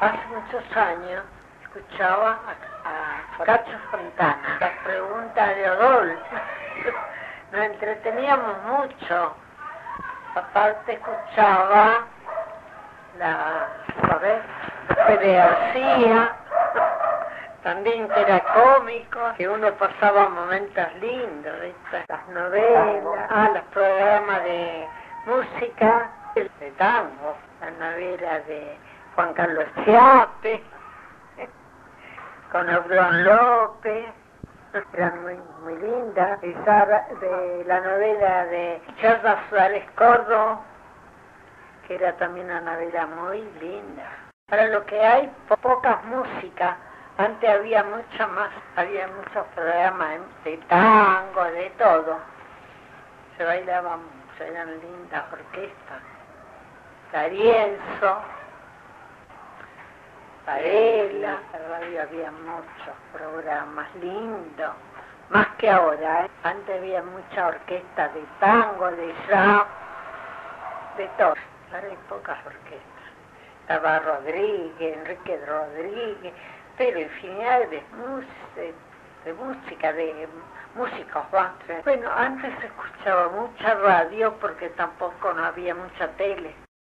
Hace muchos años escuchaba a Cacho Fontana, la pregunta de Odol. Nos entreteníamos mucho. Aparte escuchaba Pérez García, también que era cómico, que uno pasaba momentos lindos, ¿viste? Las novelas, los programas de música, de tango, la novela de Juan Carlos Chiappe, con Obrón López, eran muy lindas. De la novela de Charles Suárez Córdoba, que era también una novela muy linda. Para lo que hay, pocas músicas. Antes había mucho más, había muchos programas de tango, de todo. Se bailaban, eran lindas orquestas. D'Arienzo, Varela, en la radio había muchos programas lindos, más que ahora, ¿eh? Antes había mucha orquesta de tango, de jazz, de todo. Ahora hay pocas orquestas. Estaba Rodríguez, Enrique Rodríguez, pero infinidad de música, de músicos. Bueno, antes se escuchaba mucha radio porque tampoco no había mucha tele.